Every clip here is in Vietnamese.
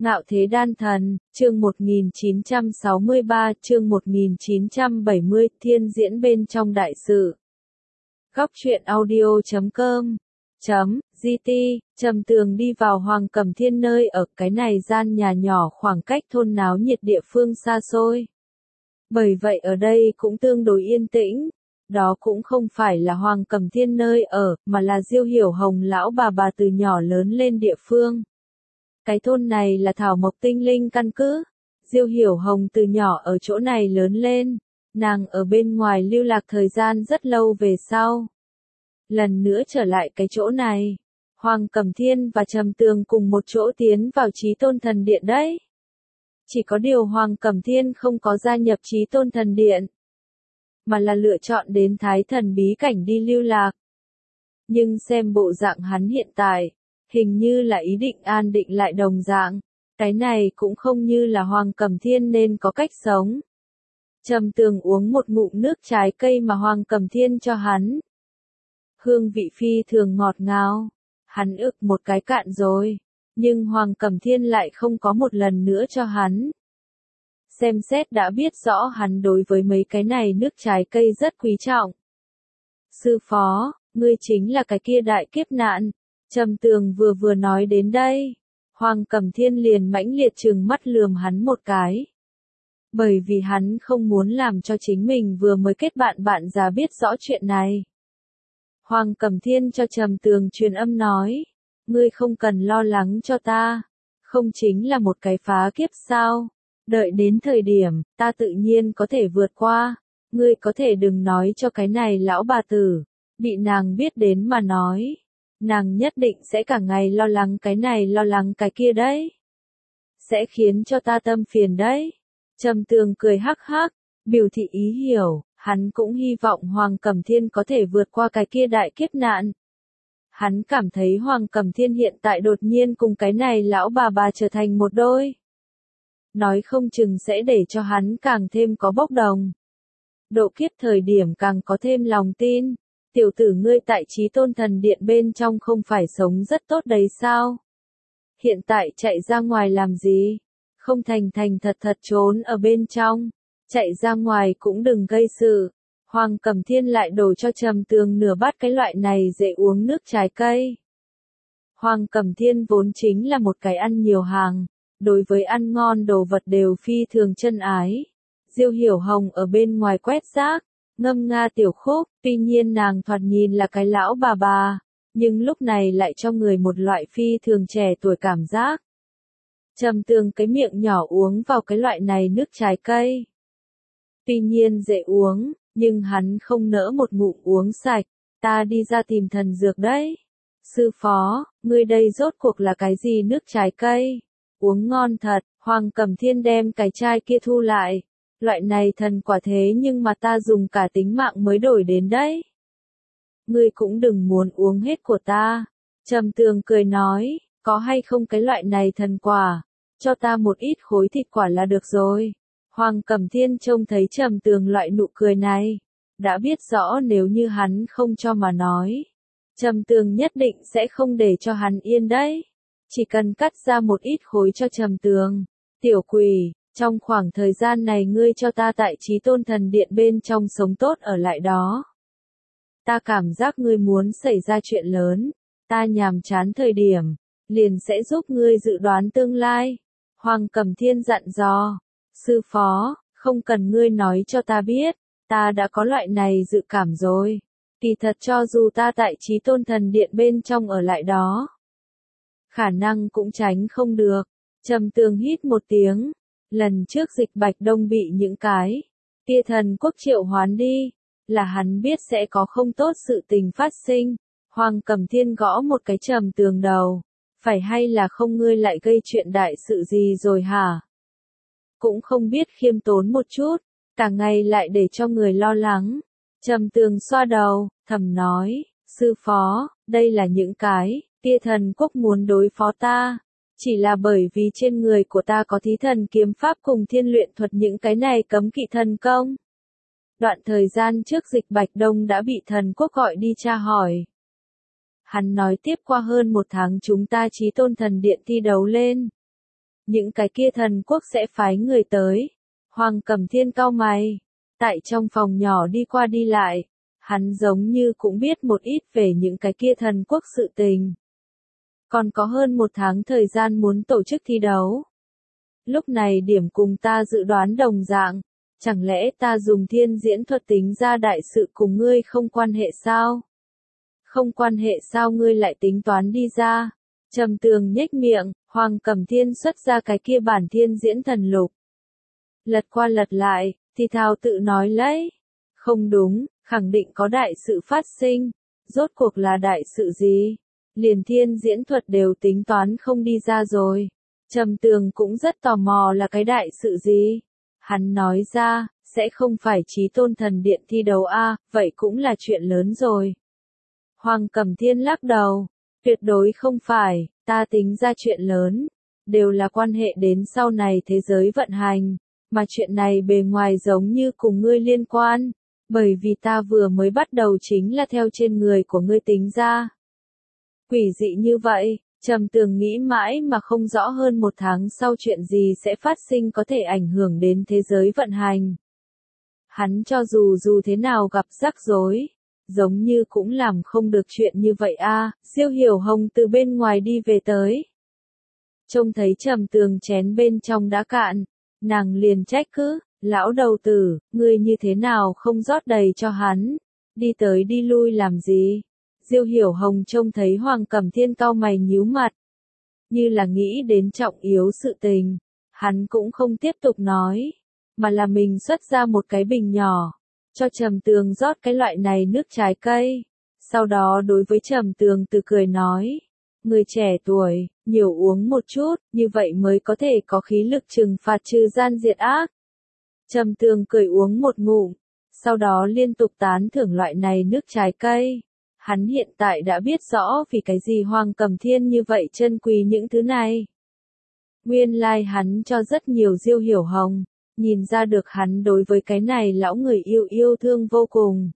Ngạo Thế Đan Thần, chương 1963, chương 1970, thiên diễn bên trong đại sự. Góc truyện audio.com GT, Trầm Tường đi vào Hoàng Cẩm Thiên nơi ở cái này gian nhà nhỏ khoảng cách thôn náo nhiệt địa phương xa xôi. Bởi vậy ở đây cũng tương đối yên tĩnh. Đó cũng không phải là Hoàng Cẩm Thiên nơi ở, mà là Diêu Hiểu Hồng lão bà từ nhỏ lớn lên địa phương. Cái thôn này là thảo mộc tinh linh căn cứ. Diêu Hiểu Hồng từ nhỏ ở chỗ này lớn lên. Nàng ở bên ngoài lưu lạc thời gian rất lâu về sau. Lần nữa trở lại cái chỗ này. Hoàng Cẩm Thiên và Trầm Tường cùng một chỗ tiến vào Chí Tôn Thần Điện đấy. Chỉ có điều Hoàng Cẩm Thiên không có gia nhập Chí Tôn Thần Điện, mà là lựa chọn đến Thái Thần bí cảnh đi lưu lạc. Nhưng xem bộ dạng hắn hiện tại, hình như là ý định an định lại đồng dạng. Cái này cũng không như là Hoàng Cẩm Thiên nên có cách sống. Trầm Tường uống một ngụm nước trái cây mà Hoàng Cẩm Thiên cho hắn. Hương vị phi thường ngọt ngào. Hắn ực một cái cạn rồi. Nhưng Hoàng Cẩm Thiên lại không có một lần nữa cho hắn. Xem xét đã biết rõ hắn đối với mấy cái này nước trái cây rất quý trọng. Sư phó, ngươi chính là cái kia đại kiếp nạn. Trầm Tường vừa nói đến đây. Hoàng Cẩm Thiên liền mãnh liệt trừng mắt lườm hắn một cái. Bởi vì hắn không muốn làm cho chính mình vừa mới kết bạn già biết rõ chuyện này. Hoàng Cẩm Thiên cho Trầm Tường truyền âm nói. Ngươi không cần lo lắng cho ta. Không chính là một cái phá kiếp sao. Đợi đến thời điểm, ta tự nhiên có thể vượt qua. Ngươi có thể đừng nói cho cái này lão bà tử. Bị nàng biết đến mà nói. Nàng nhất định sẽ cả ngày lo lắng cái này lo lắng cái kia đấy. Sẽ khiến cho ta tâm phiền đấy. Trầm Tường cười hắc hắc, biểu thị ý hiểu, hắn cũng hy vọng Hoàng Cẩm Thiên có thể vượt qua cái kia đại kiếp nạn. Hắn cảm thấy Hoàng Cẩm Thiên hiện tại đột nhiên cùng cái này lão bà trở thành một đôi. Nói không chừng sẽ để cho hắn càng thêm có bốc đồng. Độ kiếp thời điểm càng có thêm lòng tin. Tiểu tử ngươi tại Chí Tôn Thần Điện bên trong không phải sống rất tốt đấy sao? Hiện tại chạy ra ngoài làm gì? Không thành thật trốn ở bên trong. Chạy ra ngoài cũng đừng gây sự. Hoàng Cẩm Thiên lại đổ cho Trầm Tường nửa bát cái loại này dễ uống nước trái cây. Hoàng Cẩm Thiên vốn chính là một cái ăn nhiều hàng. Đối với ăn ngon đồ vật đều phi thường chân ái. Diêu Hiểu Hồng ở bên ngoài quét rác. Ngâm nga tiểu khúc, tuy nhiên nàng thoạt nhìn là cái lão bà, nhưng lúc này lại cho người một loại phi thường trẻ tuổi cảm giác. Trầm Tường cái miệng nhỏ uống vào cái loại này nước trái cây. Tuy nhiên dễ uống, nhưng hắn không nỡ một ngụm uống sạch, ta đi ra tìm thần dược đấy. Sư phó, ngươi đây rốt cuộc là cái gì nước trái cây? Uống ngon thật, Hoàng Cẩm Thiên đem cái chai kia thu lại. Loại này thần quả thế nhưng mà ta dùng cả tính mạng mới đổi đến đấy. Ngươi cũng đừng muốn uống hết của ta. Trầm Tường cười nói, có hay không cái loại này thần quả, cho ta một ít khối thịt quả là được rồi. Hoàng Cẩm Thiên trông thấy Trầm Tường loại nụ cười này, đã biết rõ nếu như hắn không cho mà nói. Trầm Tường nhất định sẽ không để cho hắn yên đấy. Chỉ cần cắt ra một ít khối cho Trầm Tường. Tiểu quỷ. Trong khoảng thời gian này ngươi cho ta tại Chí Tôn Thần Điện bên trong sống tốt ở lại đó. Ta cảm giác ngươi muốn xảy ra chuyện lớn, ta nhàm chán thời điểm, liền sẽ giúp ngươi dự đoán tương lai. Hoàng Cẩm Thiên dặn dò, sư phó, không cần ngươi nói cho ta biết, ta đã có loại này dự cảm rồi. Kỳ thật cho dù ta tại Chí Tôn Thần Điện bên trong ở lại đó, khả năng cũng tránh không được. Trầm Tường hít một tiếng. Lần trước Dịch Bạch Đông bị những cái kia thần quốc triệu hoán đi, là hắn biết sẽ có không tốt sự tình phát sinh. Hoàng Cẩm Thiên gõ một cái Trầm Tường đầu. Phải hay là không ngươi lại gây chuyện đại sự gì rồi hả? Cũng không biết khiêm tốn một chút, cả ngày lại để cho người lo lắng. Trầm Tường xoa đầu, thầm nói, sư phó, đây là những cái kia thần quốc muốn đối phó ta. Chỉ là bởi vì trên người của ta có thí thần kiếm pháp cùng thiên luyện thuật những cái này cấm kỵ thần công. Đoạn thời gian trước Dịch Bạch Đông đã bị thần quốc gọi đi tra hỏi. Hắn nói tiếp qua hơn một tháng chúng ta Chí Tôn Thần Điện thi đấu lên. những cái kia thần quốc sẽ phái người tới. Hoàng Cẩm Thiên cau mày, tại trong phòng nhỏ đi qua đi lại, hắn giống như cũng biết một ít về những cái kia thần quốc sự tình. Còn có hơn 1 tháng thời gian muốn tổ chức thi đấu. Lúc này điểm cùng ta dự đoán đồng dạng, chẳng lẽ ta dùng thiên diễn thuật tính ra đại sự cùng ngươi không quan hệ sao? Không quan hệ sao ngươi lại tính toán đi ra? Trầm Tường nhếch miệng, Hoàng Cẩm Thiên xuất ra cái kia bản thiên diễn thần lục. Lật qua lật lại, thì thào tự nói lấy. Không đúng, khẳng định có đại sự phát sinh. Rốt cuộc là đại sự gì? Liền thiên diễn thuật đều tính toán không đi ra rồi. Trầm Tường cũng rất tò mò là cái đại sự gì. Hắn nói ra, sẽ không phải Chí Tôn Thần Điện thi đấu a, vậy cũng là chuyện lớn rồi. Hoàng Cẩm Thiên lắc đầu, tuyệt đối không phải, ta tính ra chuyện lớn, đều là quan hệ đến sau này thế giới vận hành, mà chuyện này bề ngoài giống như cùng ngươi liên quan, bởi vì ta vừa mới bắt đầu chính là theo trên người của ngươi tính ra. Quỷ dị như vậy, Trầm Tường nghĩ mãi mà không rõ hơn 1 tháng sau chuyện gì sẽ phát sinh có thể ảnh hưởng đến thế giới vận hành. Hắn cho dù thế nào gặp rắc rối, giống như cũng làm không được chuyện như vậy a. Diêu Hiểu Hồng từ bên ngoài đi về tới. Trông thấy Trầm Tường chén bên trong đã cạn, nàng liền trách cứ, lão đầu tử, ngươi như thế nào không rót đầy cho hắn, đi tới đi lui làm gì? Diêu Hiểu Hồng trông thấy Hoàng Cẩm Thiên cau mày nhíu mặt, như là nghĩ đến trọng yếu sự tình, hắn cũng không tiếp tục nói, mà là mình xuất ra một cái bình nhỏ, cho Trầm Tường rót cái loại này nước trái cây, sau đó đối với Trầm Tường từ cười nói, người trẻ tuổi, nhiều uống một chút, như vậy mới có thể có khí lực trừng phạt trừ gian diệt ác. Trầm Tường cười uống một ngụm, sau đó liên tục tán thưởng loại này nước trái cây. Hắn hiện tại đã biết rõ vì cái gì Hoàng Cẩm Thiên như vậy trân quý những thứ này. Nguyên lai hắn cho rất nhiều Diêu Hiểu Hồng, nhìn ra được hắn đối với cái này lão người yêu thương vô cùng.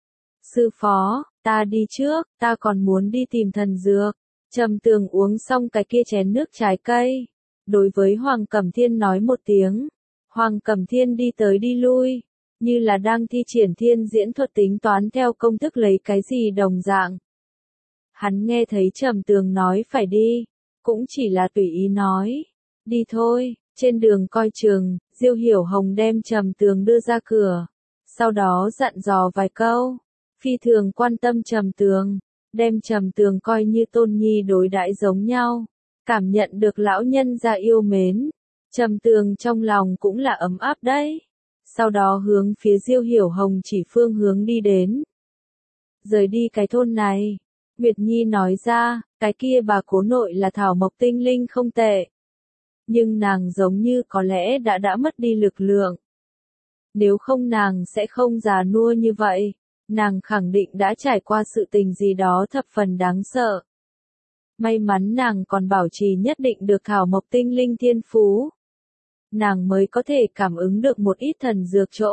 Sư phó, ta đi trước, ta còn muốn đi tìm thần dược. Trầm Tường uống xong cái kia chén nước trái cây, đối với Hoàng Cẩm Thiên nói một tiếng. Hoàng Cẩm Thiên đi tới đi lui, như là đang thi triển thiên diễn thuật tính toán theo công thức lấy cái gì đồng dạng. Hắn nghe thấy Trầm Tường nói phải đi, cũng chỉ là tùy ý nói, đi thôi. Trên đường coi chừng, Diêu Hiểu Hồng đem Trầm Tường đưa ra cửa, sau đó dặn dò vài câu, phi thường quan tâm Trầm Tường, đem Trầm Tường coi như tôn nhi đối đãi giống nhau, cảm nhận được lão nhân gia yêu mến, Trầm Tường trong lòng cũng là ấm áp đấy. Sau đó hướng phía Diêu Hiểu Hồng chỉ phương hướng đi đến. Rời đi cái thôn này, Nguyệt Nhi nói ra, cái kia bà cố nội là thảo mộc tinh linh không tệ. Nhưng nàng giống như có lẽ đã mất đi lực lượng. Nếu không nàng sẽ không già nua như vậy, nàng khẳng định đã trải qua sự tình gì đó thập phần đáng sợ. May mắn nàng còn bảo trì nhất định được thảo mộc tinh linh thiên phú. Nàng mới có thể cảm ứng được một ít thần dược chỗ.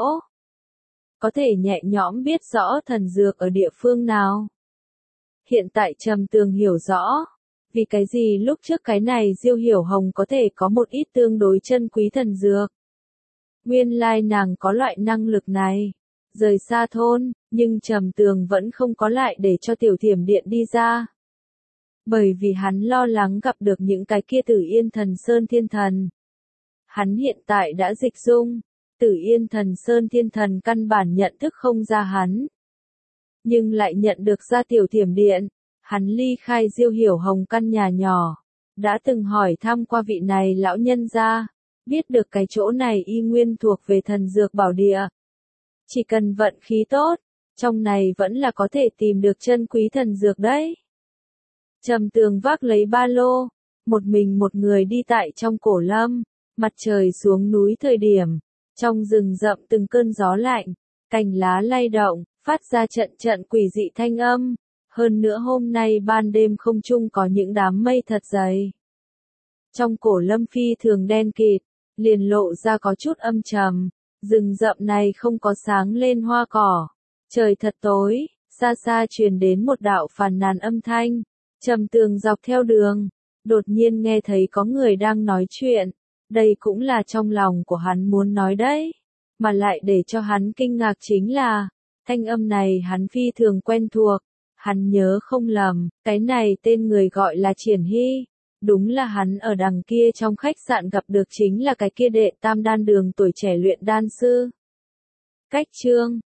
Có thể nhẹ nhõm biết rõ thần dược ở địa phương nào. Hiện tại Trầm Tường hiểu rõ, vì cái gì lúc trước cái này Diêu Hiểu Hồng có thể có một ít tương đối chân quý thần dược. Nguyên lai nàng có loại năng lực này. Rời xa thôn, nhưng Trầm Tường vẫn không có lại để cho Tiểu Thiểm Điện đi ra. Bởi vì hắn lo lắng gặp được những cái kia Tử Yên Thần Sơn Thiên Thần. Hắn hiện tại đã dịch dung, Tử Yên Thần Sơn Thiên Thần căn bản nhận thức không ra hắn. Nhưng lại nhận được ra Tiểu Thiểm Điện, hắn ly khai Diêu Hiểu Hồng căn nhà nhỏ, đã từng hỏi thăm qua vị này lão nhân gia, biết được cái chỗ này y nguyên thuộc về thần dược bảo địa. Chỉ cần vận khí tốt, trong này vẫn là có thể tìm được chân quý thần dược đấy. Trầm Tường vác lấy ba lô, một mình một người đi tại trong cổ lâm. Mặt trời xuống núi thời điểm, trong rừng rậm từng cơn gió lạnh, cành lá lay động, phát ra trận quỷ dị thanh âm. Hơn nữa hôm nay ban đêm không trung có những đám mây thật dày. Trong cổ lâm phi thường đen kịt, liền lộ ra có chút âm trầm. Rừng rậm này không có sáng lên hoa cỏ. Trời thật tối, xa xa truyền đến một đạo phàn nàn âm thanh. Trầm Tường dọc theo đường, Đột nhiên nghe thấy có người đang nói chuyện, đây cũng là trong lòng của hắn muốn nói đấy, mà lại để cho hắn kinh ngạc chính là, thanh âm này hắn phi thường quen thuộc, hắn nhớ không lầm, cái này tên người gọi là Triển Hy, đúng là hắn ở đằng kia trong khách sạn gặp được chính là cái kia đệ tam đan đường tuổi trẻ luyện đan sư. Cách chương